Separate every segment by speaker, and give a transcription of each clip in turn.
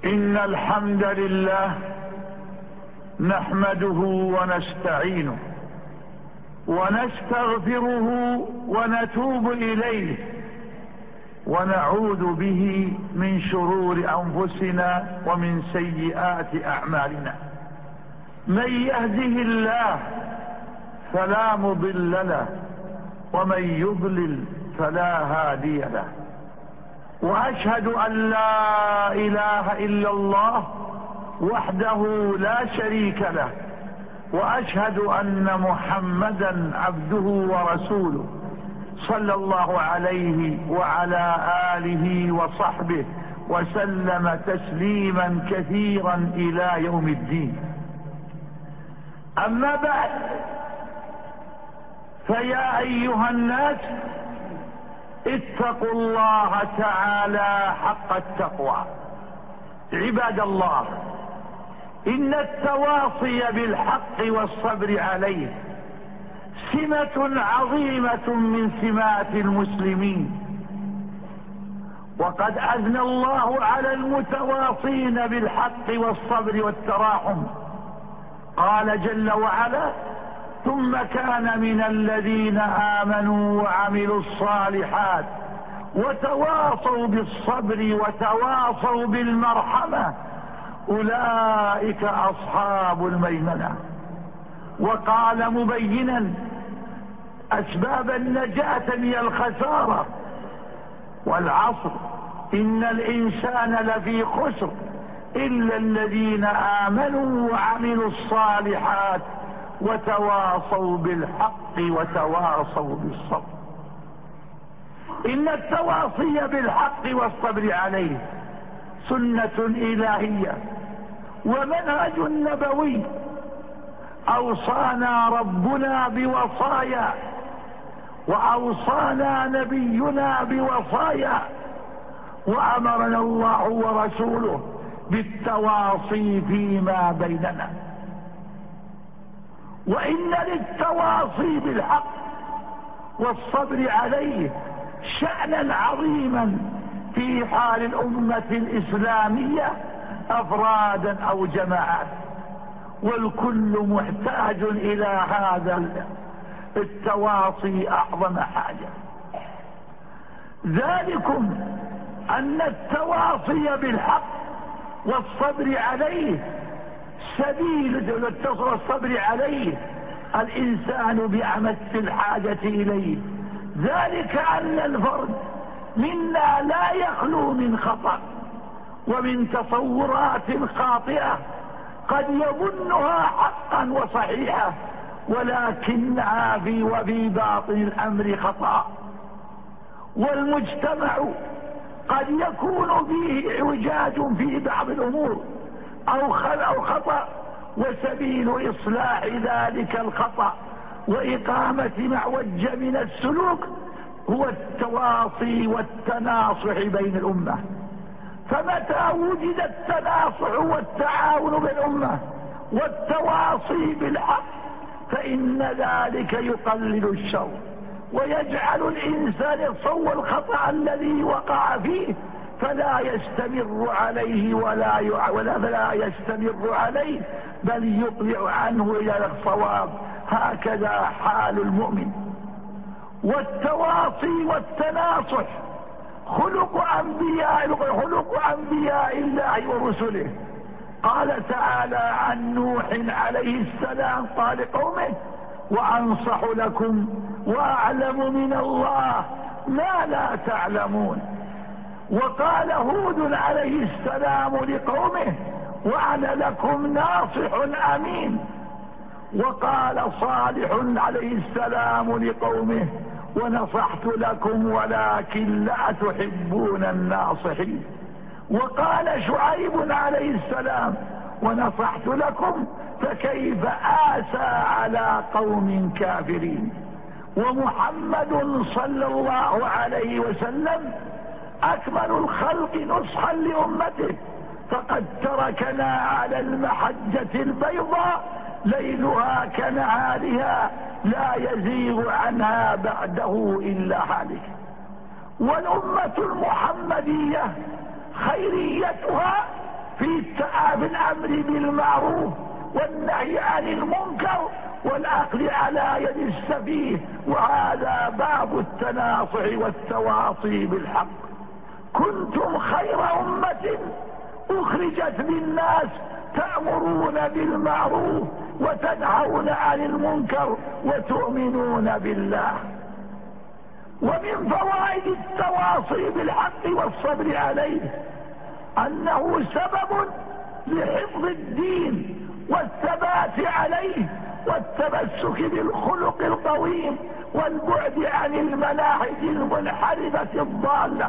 Speaker 1: إن الحمد لله نحمده ونستعينه ونستغفره ونتوب إليه ونعوذ به من شرور أنفسنا ومن سيئات أعمالنا. من يهده الله فلا مضل له ومن يضلل فلا هادي له، وأشهد أن لا إله إلا الله وحده لا شريك له، وأشهد أن محمدا عبده ورسوله صلى الله عليه وعلى آله وصحبه وسلم تسليما كثيرا إلى يوم الدين. أما بعد، فيا أيها الناس اتقوا الله تعالى حق التقوى. عباد الله، إن التواصي بالحق والصبر عليه سمة عظيمة من سمات المسلمين، وقد أثنى الله على المتواصين بالحق والصبر والتراحم. قال جل وعلا: ثم كان من الذين آمنوا وعملوا الصالحات وتواصوا بالصبر وتواصوا بالمرحمة أولئك أصحاب الميمنة. وقال مبينا أسباب النجاة من الخسارة: والعصر إن الإنسان لفي خسر إلا الذين آمنوا وعملوا الصالحات وتواصوا بالحق وتواصوا بالصبر. إن التواصي بالحق والصبر عليه سنة إلهية ومنهج نبوي أوصانا ربنا بوصايا، وأوصانا نبينا بوصايا، وأمرنا الله ورسوله بالتواصي فيما بيننا. وإن للتواصي بالحق والصبر عليه شأنا عظيما في حال الأمة الإسلامية أفرادا أو جماعات، والكل محتاج إلى هذا التواصي أعظم حاجة. ذلكم أن التواصي بالحق والصبر عليه سبيل الصبر عليه الإنسان بأمس الحاجة إليه. ذلك أن الفرد منا لا يخلو من خطأ ومن تصورات خاطئة قد يظنها حقا وصحيحة، ولكنها في باطن الأمر خطأ. والمجتمع قد يكون فيه اعوجاج في بعض الأمور أو خطأ، وسبيل إصلاح ذلك الخطأ وإقامة معوج من السلوك هو التواصي والتناصح بين الأمة. فمتى وجد التناصح والتعاون بالأمة والتواصي بالحق فإن ذلك يقلل الشر ويجعل الإنسان يتصور الخطأ الذي وقع فيه فلا يستمر عليه فلا يستمر عليه، بل يقلع عنه إلى الصواب. هكذا حال المؤمن. والتواصي والتناصح خلق أنبياء الله ورسله. قال تعالى عن نوح عليه السلام قال قومه: وأنصح لكم وأعلم من الله ما لا تعلمون. وقال هود عليه السلام لقومه: وأنا لكم ناصح أمين. وقال صالح عليه السلام لقومه: ونصحت لكم ولكن لا تحبون الناصحين. وقال شعيب عليه السلام: ونصحت لكم فكيف آسى على قوم كافرين. ومحمد صلى الله عليه وسلم أكمل الخلق نصحا لأمته، فقد تركنا على المحجة البيضاء ليلها كنهارها لا يزيغ عنها بعده إلا هالك. والأمة المحمدية خيريتها في الامر بالمعروف والنهي عن المنكر والاخذ على يد السفيه، وهذا باب التناصح والتواصي بالحق. كنتم خير امة اخرجت للناس تأمرون بالمعروف وتنهون عن المنكر وتؤمنون بالله. ومن فوائد التواصي بالحق والصبر عليه انه سبب لحفظ الدين والثبات عليه والتمسك بالخلق القويم والبعد عن المناهج المنحرفة الضالة.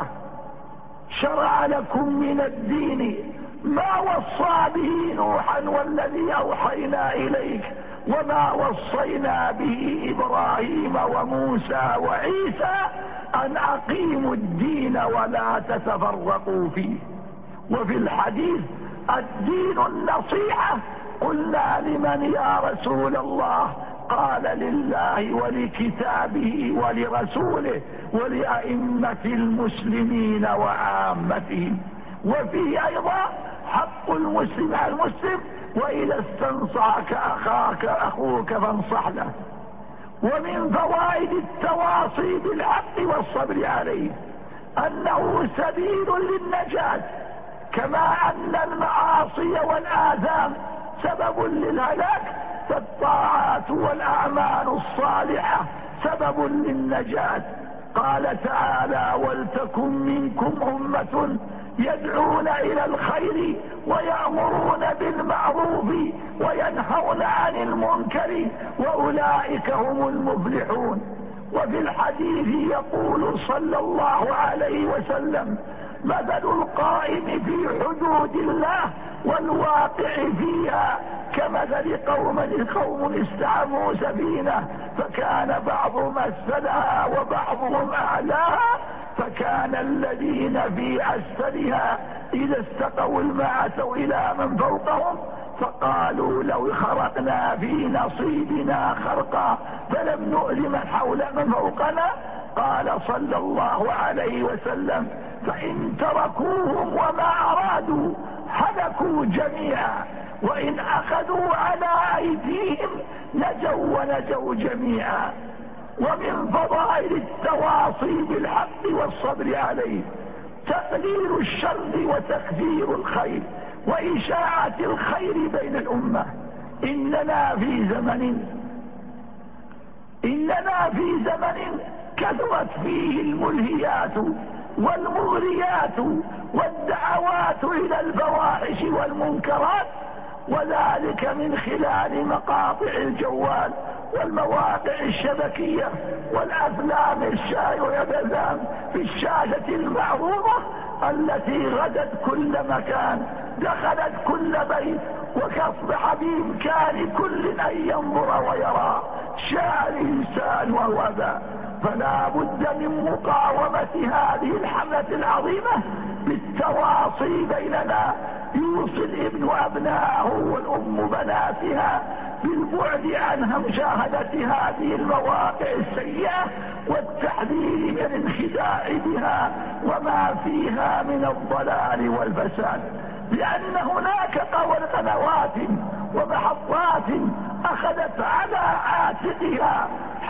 Speaker 1: شرع لكم من الدين ما وصى به نوحا والذي اوحينا اليك وما وصينا به ابراهيم وموسى وعيسى ان اقيموا الدين ولا تتفرقوا فيه. وفي الحديث الدين النصيحة. قلنا لمن يا رسول الله؟ قال لله ولكتابه ولرسوله ولأئمة المسلمين وعامتهم. وفيه ايضا حق المسلم على المسلم، واذا استنصحك اخوك فانصح له. ومن فوائد التواصي بالحق والصبر عليه انه سبيل للنجاة، كما ان المعاصي والاثام سبب للهلاك، فالطاعات والاعمال الصالحة سبب للنجاة. قال تعالى: ولتكن منكم امة يدعون الى الخير ويأمرون بالمعروف وينهون عن المنكر واولئك هم المفلحون. وفي الحديث يقول صلى الله عليه وسلم: مثل القائم في حدود الله والواقع فيها كمثل قوم استعموا سفينة فكان بعضهم اسفلها وبعضهم اعلاها، فكان الذين في اسفلها اذا استقوا الماء اتوا الى من فوقهم فقالوا: لو خرقنا في نصيبنا خرقا فلم نؤذ من فوقنا. قال صلى الله عليه وسلم: فإن تركوهم وما أرادوا هلكوا جميعا، وإن أخذوا على أيديهم نجوا جميعا. ومن فضائل التواصي بالحق والصبر عليه تقليل الشر وتكثير الخير وإشاعة الخير بين الأمة. إننا في زمن كثرت فيه الملهيات والمغريات والدعوات إلى الفواحش والمنكرات، وذلك من خلال مقاطع الجوال والمواقع الشبكية والأفلام الشائعة في الشاشة المعروضة التي غدت كل مكان، دخلت كل بيت، وكأصبح بإمكان كل أن ينظر ويرى. شاء الإنسان وهو ذا. فلا بد من مقاومة هذه الحملة العظيمة بالتواصي بيننا. يوصي الابن أبناءه والأم بناتها بالبعد عن مشاهدة هذه المواقع السيئة والتحذير من الانخداع بها وما فيها من الضلال والفساد، لأن هناك قنوات ومحطات أخذت على عاتقها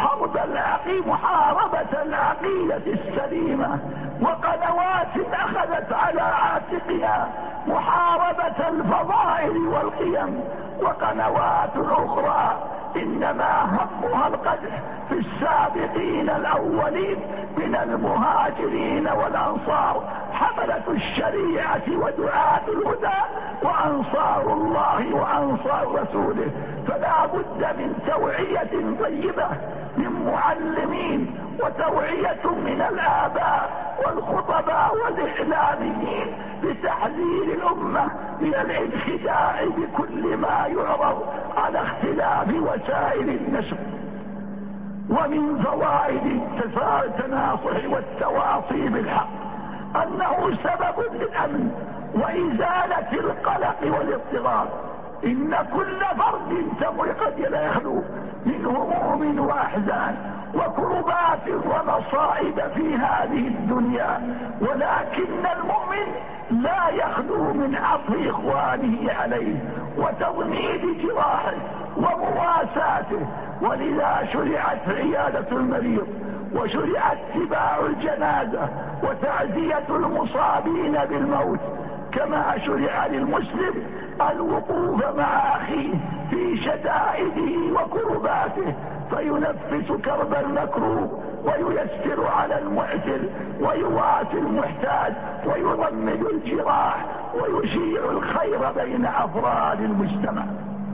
Speaker 1: محاربة العقيدة السليمة، وقنوات أخذت على عاتقها محاربة الفضائل والقيم، وقنوات أخرى إنما همها القدح في السابقين الأولين من المهاجرين والأنصار، حملة الشريعة ودعاة الهدى وأنصار الله وأنصار رسوله. فلا بد من توعية طيبة من معلمين، وتوعية من الآباء والخطباء والإعلاميين لتحذير الأمة من الانخداع بكل ما يعرض على اختلاف وسائل النشر. ومن فوائد التناصح والتواصي بالحق أنه سبب للأمن وإزالة القلق والاضطراب. إن كل فرد قد لا يخلو من هموم وأحزان، وكربات ومصائب في هذه الدنيا، ولكن المؤمن لا يخلو من عطف إخوانه عليه وتضميد جراحه ومواساته. ولذا شرعت عيادة المريض، وشرع اتباع الجنازة وتعزية المصابين بالموت، كما شرع للمسلم الوقوف مع أخيه في شدائده وكرباته، فينفس كرب المكروب وييسر على المعسر ويواسي المحتاج ويضمد الجراح ويشيع الخير بين أفراد المجتمع.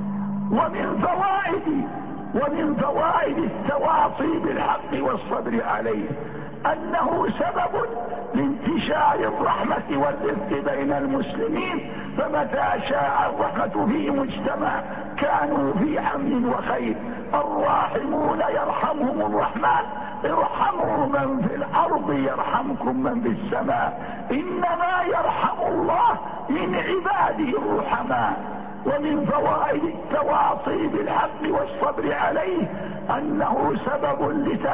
Speaker 1: ومن فوائد التواصي بالحق والصبر عليه أنه سبب لانتشار الرحمة والرفق بين المسلمين، فمتى شاع الرحمة في مجتمع كانوا في أمن وخير. الراحمون يرحمهم الرحمن، ارحموا من في الأرض يرحمكم من في السماء، إنما يرحم الله من عباده الرحماء. ومن فوائد التواصي بالحق والصبر عليه أنه سبب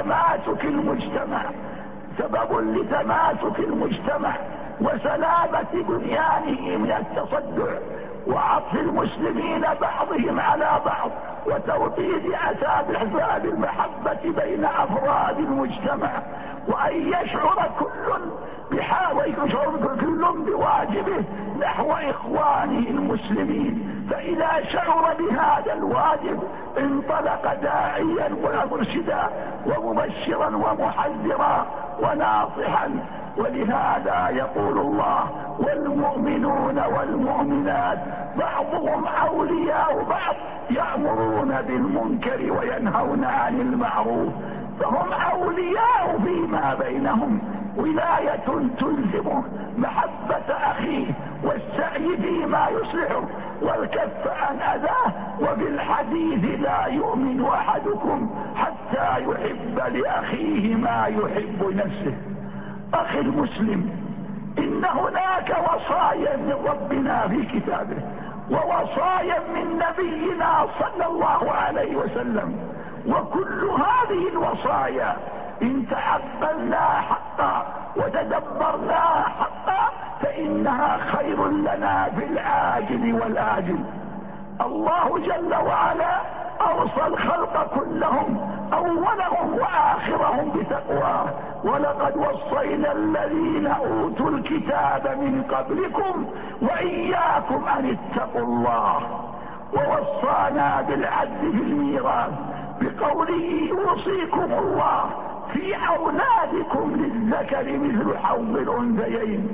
Speaker 1: لتماسك المجتمع وسلامة بنيانه من التصدع، وعطف المسلمين بعضهم على بعض، وتوطيد أسباب المحبة بين أفراد المجتمع، وأن يشعر كل بواجبه نحو إخوانه المسلمين. فإذا شعر بهذا الواجب انطلق داعيا ومرشدا ومبشرا ومحذرا وناصحا. ولهذا يقول الله: والمؤمنون والمؤمنات بعضهم أولياء بعض يأمرون بالمنكر وينهون عن المعروف. فهم أولياء فيما بينهم، ولاية تلزمه محبة أخيه والسعي فيما يصلحه والكف عن أذاه. وبالحديث: لا يؤمن أحدكم حتى يحب لأخيه ما يحب نفسه. أخي المسلم، إن هناك وصايا من ربنا في كتابه ووصايا من نبينا صلى الله عليه وسلم، وكل هذه الوصايا إن تعقلنا حقا وتدبرنا حقا فإنها خير لنا في العاجل والآجل. الله جل وعلا أوصى الخلق كلهم أولهم وآخرهم بتقواه: ولقد وصينا الذين أوتوا الكتاب من قبلكم وإياكم أن اتقوا الله. ووصانا بالعدل في الميراث بقوله: يوصيكم الله في أولادكم للذكر مثل حظ الأنثيين.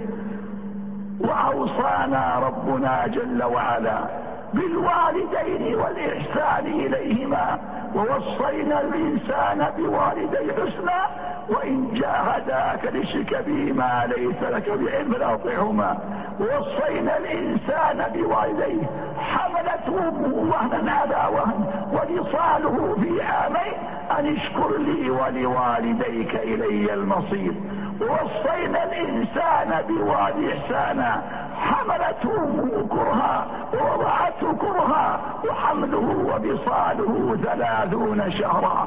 Speaker 1: وأوصانا ربنا جل وعلا بالوالدين والإحسان إليهما، ووصينا الإنسان بوالديه حسنا وإن جاهداك لتشرك به ما ليس لك بعلم فلا تطعهما. ووصينا الإنسان بوالديه حملته أمه وهنا على وهن وفصاله في عامين أن اشكر لي ولوالديك إلي المصير. ووصينا الإنسان بوالده إحسانا، حملته أمه كرها ووضعته كرها وحمله وفصاله 30 شهرا.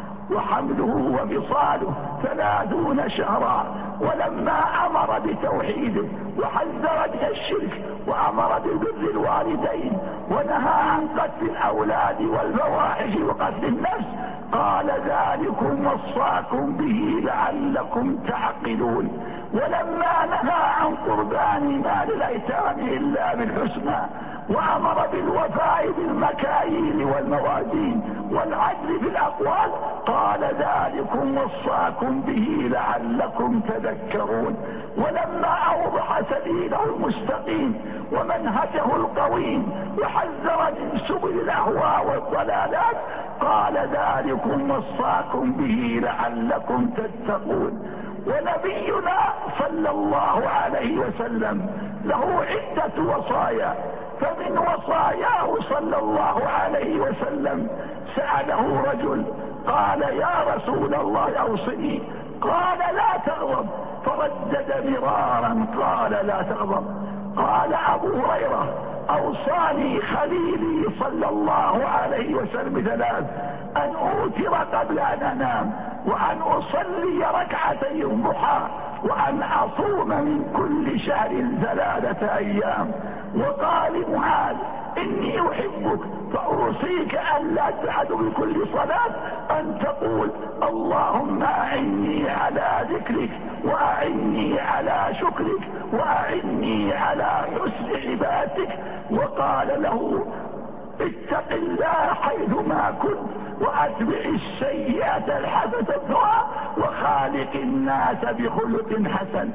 Speaker 1: ولما أمر بتوحيده وحذر من الشرك وأمر ببر الوالدين ونهى عن قتل الأولاد والفواحش وقتل النفس قال: ذلكم وصاكم به لعلكم تعقلون. ولما نهى عن قربان مال الأيتام إلا بالحسنى وأمر بالوفاء بالمكاييل والموازين والعدل في الأقوال قال: ذلكم وصاكم به لعلكم تذكرون. ولما أوضح سبيله المستقيم ومنهجه القويم وحذر من سبل الأهواء والضلالات قال: ذلكم وصاكم به لعلكم تتقون. ونبينا صلى الله عليه وسلم له عدة وصايا، فمن وصاياه صلى الله عليه وسلم سأله رجل قال: يا رسول الله أوصني، قال: لا تغضب، فردد مرارا قال: لا تغضب. قال أبو هريرة: أوصاني خليلي صلى الله عليه وسلم ثلاث: أن أوتر قبل أن أنام، وأن أصلي ركعتي الضحى، وأن أصوم من كل شهر 3 أيام. وقال معاذ: إني أحبك فأوصيك أن لا تعد بكل صلاة أن تقول: اللهم أعني على ذكرك، وأعني على شكرك، وأعني على حسن عبادتك. وقال له: اتق الله حيثما كنت، وأتبع السيئة الحسنة تمحها، وخالق الناس بخلق حسن.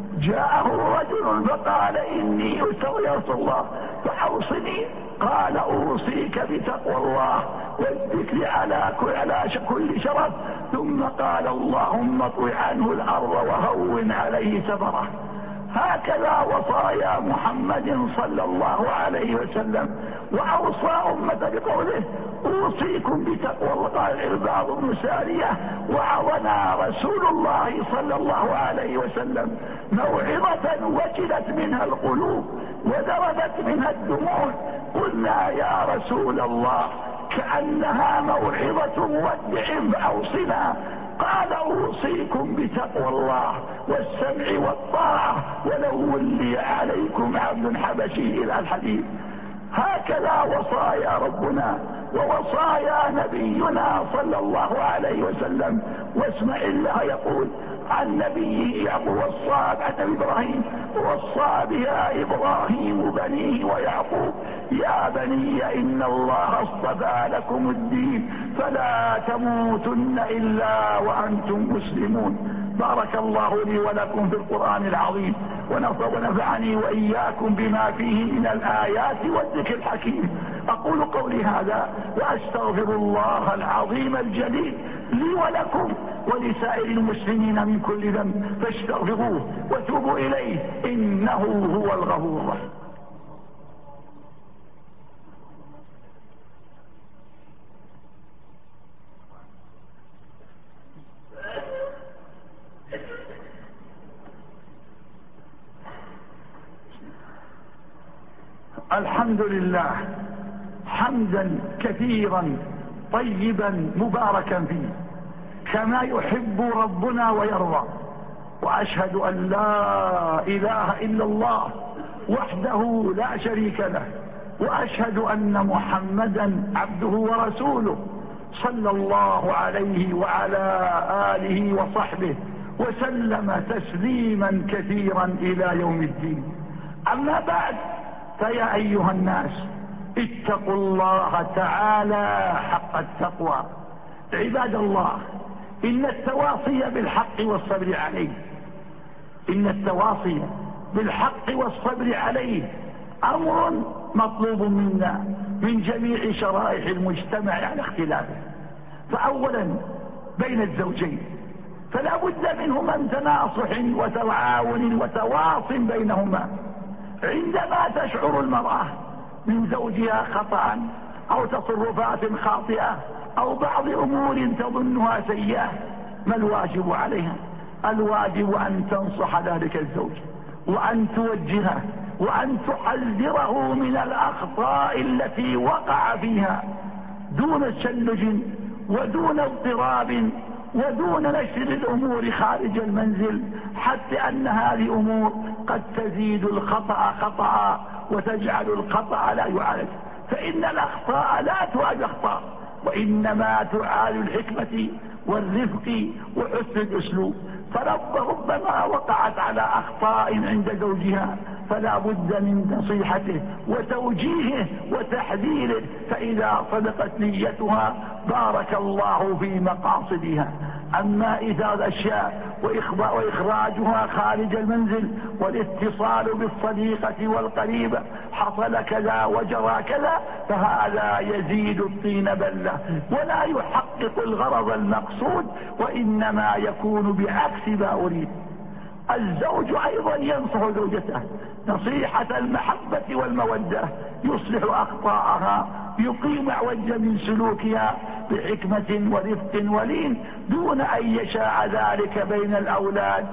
Speaker 1: جاءه رجل فقال: إني أستوي يا رسول الله فأوصني. قال: أوصيك بتقوى الله والذكر على كل شرف. ثم قال: اللهم اطوي عنه الأرض وهون عليه سفره. هكذا وصايا محمد صلى الله عليه وسلم. وأوصى أمة بقوله: أوصيكم بتقوى الله. قال العرباض بن سارية: وعظنا رسول الله صلى الله عليه وسلم موعظة وجلت منها القلوب وذربت منها الدموع. قلنا: يا رسول الله، كأنها موعظة مودع فأوصنا. قال: أوصيكم بتقوى الله والسمع والطاعة ولو ولي عليكم عبد حبشي إلى الحديث. هكذا وصايا ربنا ووصايا نبينا صلى الله عليه وسلم. واسمع الله يقول عن نبيه يعقوب: وصى عن إبراهيم: وصى بها إبراهيم بنيه ويعقوب يا بني إن الله اصطفى لكم الدين فلا تموتن إلا وأنتم مسلمون. بارك الله لي ولكم في القرآن العظيم، ونفعني وإياكم بما فيه من الآيات والذكر الحكيم. أقول قولي هذا وأستغفر الله العظيم الجليل لي ولكم ولسائر المسلمين من كل ذنب، فاستغفروه وتوبوا إليه إنه هو الغفور الرحيم. الحمد لله حمدا كثيرا طيبا مباركا فيه كما يحب ربنا ويرضى. وأشهد أن لا إله إلا الله وحده لا شريك له، وأشهد أن محمدا عبده ورسوله صلى الله عليه وعلى آله وصحبه وسلم تسليما كثيرا إلى يوم الدين. أما بعد، فيا أيها الناس، اتقوا الله تعالى حق التقوى. عباد الله، إن التواصي بالحق والصبر عليه أمر مطلوب منا من جميع شرائح المجتمع على اختلافه. فأولا بين الزوجين فلا بد منهما من تناصح وتعاون وتواص بينهما. عندما تشعر المرأة من زوجها خطأ أو تصرفات خاطئة أو بعض أمور تظنها سيئة، ما الواجب عليها؟ الواجب أن تنصح ذلك الزوج، وأن توجهه، وأن تحذره من الأخطاء التي وقع فيها دون تشنج ودون اضطراب ودون نشر الأمور خارج المنزل، حتى أن هذه أمور قد تزيد الخطأ خطأ وتجعل الخطأ لا يعالج. فإن الأخطاء لا تعالج أخطاء، وإنما تعالج الحكمة والرفق وحسن الأسلوب. فربما وقعت على أخطاء عند زوجها فلا بد من نصيحته وتوجيهه وتحذيره، فإذا صدقت نيتها بارك الله في مقاصدها. أما إذا الأشياء وإخراجها خارج المنزل والاتصال بالصديقة والقريبة حصل كذا وجرى كذا، فهذا يزيد الطين بلة ولا يحقق الغرض المقصود، وإنما يكون بعكس ما أريد. الزوج أيضا ينصح زوجته نصيحة المحبة والمودة، يصلح أخطاءها يقيم عوجا من سلوكها بحكمة ورفق ولين، دون أن يشاع ذلك بين الأولاد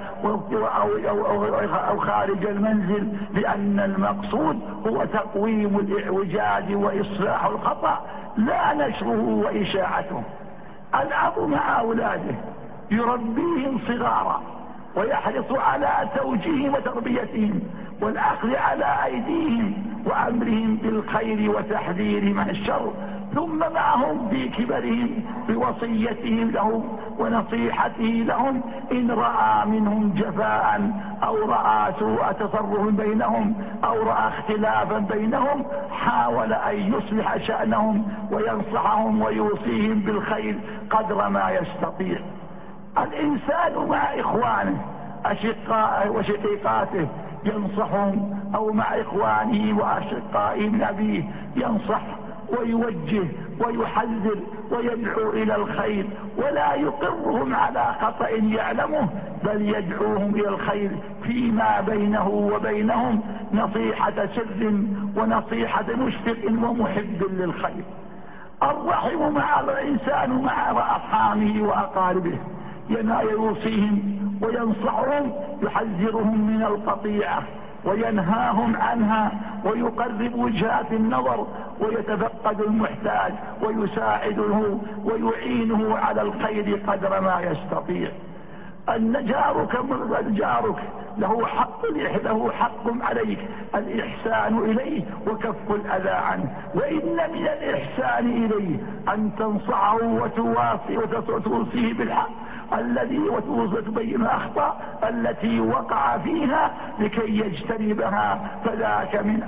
Speaker 1: أو خارج المنزل، لأن المقصود هو تقويم الإعوجاج وإصلاح الخطأ لا نشره وإشاعته. الأب مع أولاده يربيهم صغارا ويحرص على توجيههم وتربيتهم والأخذ على أيديهم وأمرهم بالخير وتحذيرهم عن الشر، ثم معهم في كبرهم بوصيتهم لهم ونصيحته لهم إن رأى منهم جفاء أو رأى سوء تصرف بينهم أو رأى اختلافا بينهم، حاول أن يصلح شأنهم وينصحهم ويوصيهم بالخير قدر ما يستطيع. الإنسان مع إخوانه أشقائه وشقيقاته ينصحهم، أو مع إخوانه وأشقائه من أبيه ينصح ويوجه ويحذر ويدعو إلى الخير، ولا يقرهم على خطأ يعلمه، بل يدعوهم إلى الخير فيما بينه وبينهم نصيحة سر ونصيحة مشفق ومحب للخير. الرحم مع الإنسان مع أرحامه وأقاربه يوصيهم وينصحهم، يحذرهم من القطيعة وينهاهم عنها ويقرب وجهات النظر ويتفقد المحتاج ويساعده ويعينه على الخير قدر ما يستطيع. أن جارك له حق عليك الإحسان إليه وكف الأذى عنه، وإن من الإحسان إليه أن تنصحه وتوصيه بالحق الذي وتبين الأخطاء التي وقع فيها لكي يجتنبها، فذاك من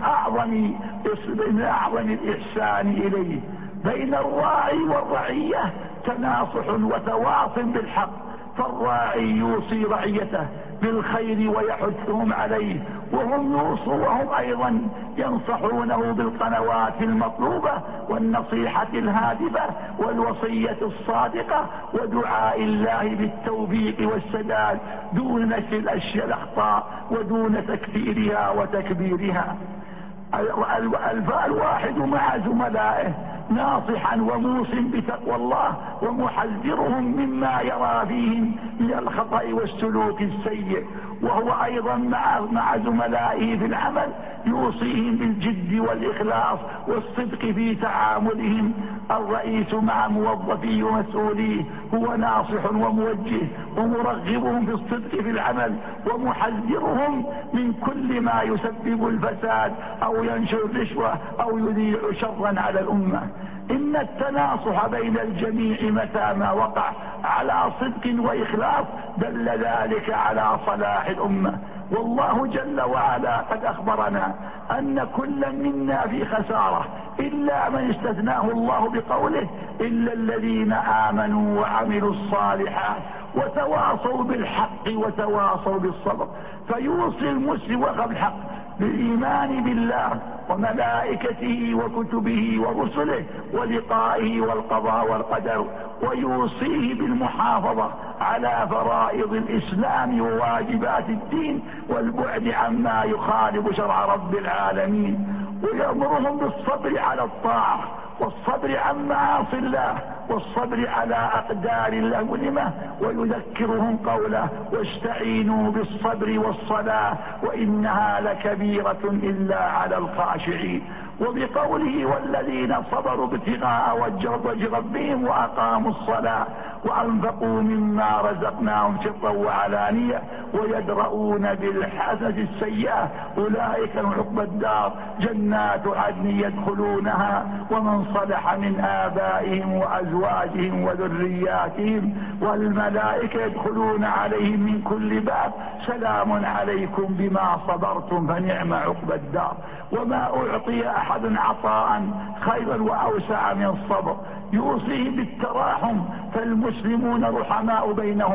Speaker 1: أعظم الإحسان إليه. بين الراعي والرعية تناصح وتواص بالحق، فالراعي يوصي رعيته بالخير ويحثهم عليه، وهم أيضا ينصحونه بالقنوات المطلوبة والنصيحة الهادفة والوصية الصادقة ودعاء الله بالتوفيق والسداد دون نشر الأخطاء ودون تكثيرها وتكبيرها. الواحد مع زملائه ناصحا وموصٍ بتقوى الله ومحذرهم مما يرى فيهم من الخطأ والسلوك السيء، وهو أيضا مع زملائه في العمل يوصيهم بالجد والإخلاص والصدق في تعاملهم. الرئيس مع موظفيه ومسؤوليه هو ناصح وموجه ومرغبهم في الصدق في العمل ومحذرهم من كل ما يسبب الفساد أو ينشر الرشوة أو يذيع شرا على الأمة. إن التناصح بين الجميع متى ما وقع على صدق وإخلاص دل ذلك على صلاح الأمة. والله جل وعلا قد أخبرنا أن كل منا في خسارة إلا من استثناه الله بقوله إلا الذين آمنوا وعملوا الصالحات وتواصوا بالحق وتواصوا بالصبر. فيوصي المسلم وقف الحق بالإيمان بالله وملائكته وكتبه ورسله ولقائه والقضاء والقدر، ويوصيه بالمحافظة على فرائض الإسلام وواجبات الدين والبعد عما يخالف شرع رب العالمين، ويأمرهم بالصبر على الطاعة والصبر عن معاصي الله والصبر على أقدار الله المؤلمة، ويذكرهم قوله واستعينوا بالصبر والصلاة وإنها لكبيرة إلا على الخاشعين، وبقوله والذين صبروا ابتغاء وجه ربهم وأقاموا الصلاة وأنفقوا مما رزقناهم سرا وعلانية ويدرؤون بالحسنة السيئة أولئك لهم عقبى الدار جنات عدن يدخلونها ومن صلح من آبائهم وأزواجهم وذرياتهم والملائكة يدخلون عليهم من كل باب سلام عليكم بما صبرتم فنعم عقبى الدار. وما أعطي أحد عطاء خيرا وأوسع من الصبر. يوصيه بالتراحم فالمسلمون رحماء بينهم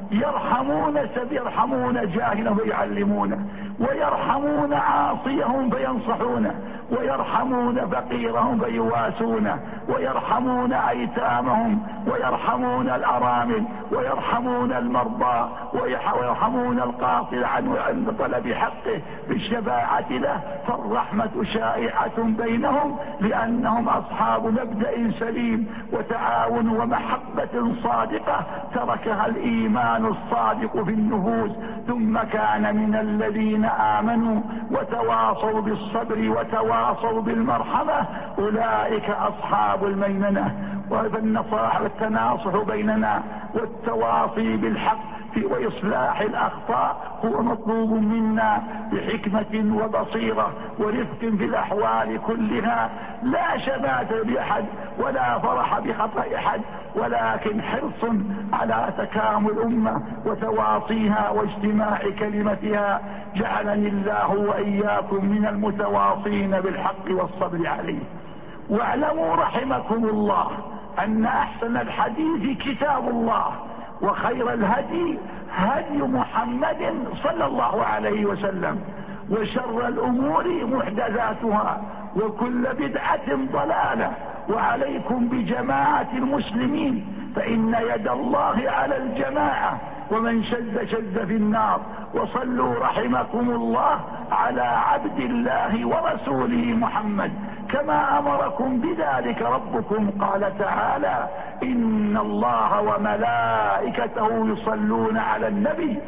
Speaker 1: يرحمون جاهلهم فيعلمونه، ويرحمون عاصيهم فينصحونه، ويرحمون فقيرهم فيواسونه، ويرحمون أيتامهم، ويرحمون الأرامل، ويرحمون المرضى، ويرحمون القاصر عن طلب حقه بالشفاعة له. فالرحمة شائعة بينهم لأنهم أصحاب مبدأ سليم وتعاون ومحبة صادقة تركها الإيمان الصادق في النفوس، ثم كان من الذين آمنوا وتواصوا بالصبر وتواصوا بالمرحمة أولئك أصحاب الميمنة. والنصائح والتناصح بيننا والتواصي بالحق وإصلاح الأخطاء هو مطلوب منا بحكمة وبصيرة ورفق في الأحوال كلها، لا شماتة بأحد ولا فرح بخطأ أحد، ولكن حرص على تكامل الأمة وتواصيها واجتماع كلمتها. جعلني الله وإياكم من المتواصين بالحق والصبر عليه. واعلموا رحمكم الله أن أحسن الحديث كتاب الله، وخير الهدي هدي محمد صلى الله عليه وسلم، وشر الأمور محدثاتها، وكل بدعة ضلالة. وعليكم بجماعة المسلمين، فإن يد الله على الجماعة، ومن شذ في النار. وصلوا رحمكم الله على عبد الله ورسوله محمد كما أمركم بذلك ربكم. قال تعالى: إن الله وملائكته يصلون على النبي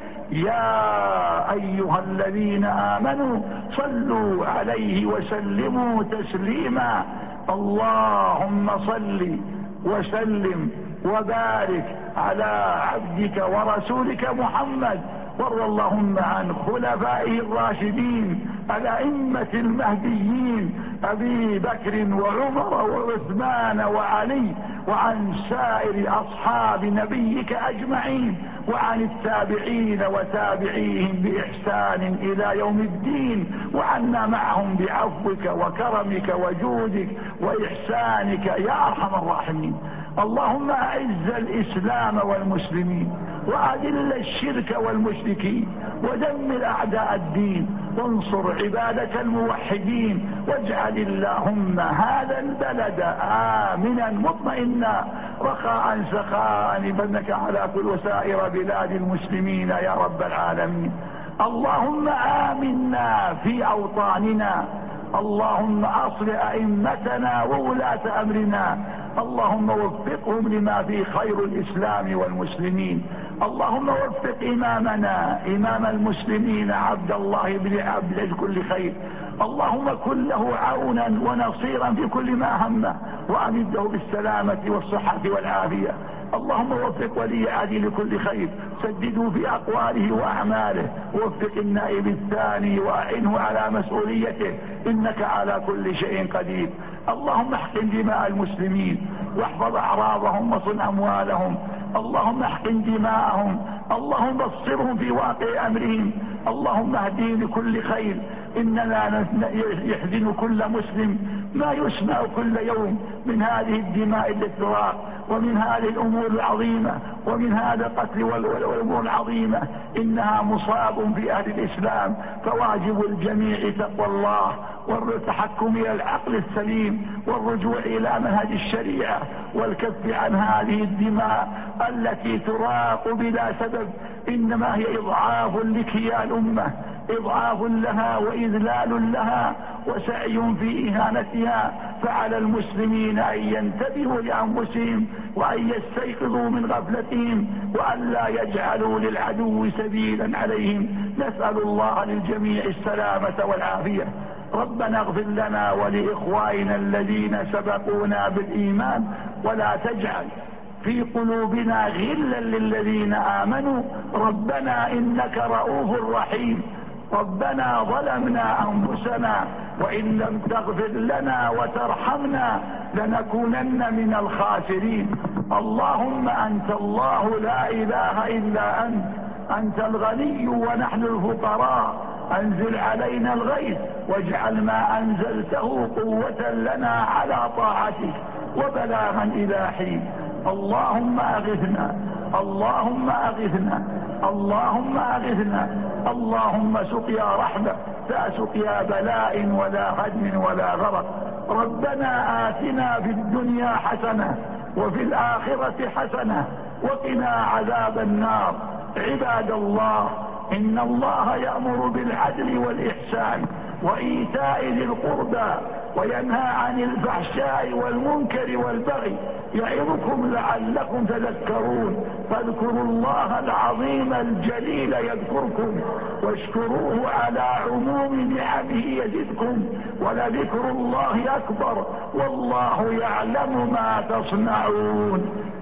Speaker 1: يا أيها الذين آمنوا صلوا عليه وسلموا تسليما. اللهم صل وسلم وبارك على عبدك ورسولك محمد، وارض اللهم عن خلفائه الراشدين الأئمة المهديين أبي بكر وعمر وعثمان وعلي، وعن سائر أصحاب نبيك أجمعين، وعن التابعين وتابعيهم بإحسان إلى يوم الدين، وعنا معهم بعفوك وكرمك وجودك وإحسانك يا أرحم الراحمين. اللهم أعز الإسلام والمسلمين، وأذل الشرك والمشركين، ودمر أعداء الدين، وانصر عبادك الموحدين. واجعل اللهم هذا البلد آمنا مطمئنا رخاء سخاء، فإنك على كل وسائر بلاد المسلمين يا رب العالمين. اللهم آمنا في أوطاننا، اللهم أصلح أئمتنا وولاة أمرنا، اللهم وفقهم لما فيه خير الإسلام والمسلمين. اللهم وفق إمامنا إمام المسلمين عبد الله بن عبد كل خير، اللهم كن له عونا ونصيرا في كل ما همه، وأمده بالسلامة والصحة والعافية. اللهم وفق ولي عهده لكل خير، سدده في أقواله وأعماله، ووفق النائب الثاني وأعنه على مسؤوليته، إنك على كل شيء قدير. اللهم احقن دماء المسلمين واحفظ أعراضهم وصن أموالهم، اللهم احقن دماءهم، اللهم بصرهم في واقع أمرهم، اللهم اهدهم لكل خير. إننا يحزن كل مسلم ما يسمع كل يوم من هذه الدماء التي ومن هذه الأمور العظيمة، ومن هذا القتل والأمور العظيمة. إنها مصاب في أهل الإسلام، فواجب الجميع تقوى الله والتحكم إلى العقل السليم، والرجوع إلى منهج الشريعة، والكف عن هذه الدماء التي تراق بلا سبب. إنما هي إضعاف لكيان الأمة، إضعاف لها وإذلال لها وسعي في إهانتها. فعلى المسلمين أن ينتبهوا لأنفسهم، وأن يستيقظوا من غفلتهم، وأن لا يجعلوا للعدو سبيلا عليهم. نسأل الله للجميع السلامة والعافية. ربنا اغفر لنا ولإخواننا الذين سبقونا بالإيمان، ولا تجعل في قلوبنا غلا للذين آمنوا. ربنا إنك رؤوف رحيم. ربنا ظلمنا أنفسنا، وإن لم تغفر لنا وترحمنا لنكونن من الخاسرين. اللهم أنت الله لا إله إلا أنت، أنت الغني ونحن الفقراء. أنزل علينا الغيث واجعل ما أنزلته قوة لنا على طاعتك وبلاغا إلى حين. اللهم أغثنا اللهم أغثنا، اللهم أغثنا، اللهم سقيا رحمة لا سقيا بلاء ولا هدم ولا غرق. ربنا آتنا في الدنيا حسنة وفي الآخرة حسنة وقنا عذاب النار. عباد الله، إن الله يأمر بالعدل والإحسان وإيتاء ذي القربى وينهى عن الفحشاء والمنكر والبغي يعظكم لعلكم تذكرون. فاذكروا الله العظيم الجليل يذكركم واشكروه على عموم نعمه يزدكم ولذكر الله أكبر والله يعلم ما تصنعون.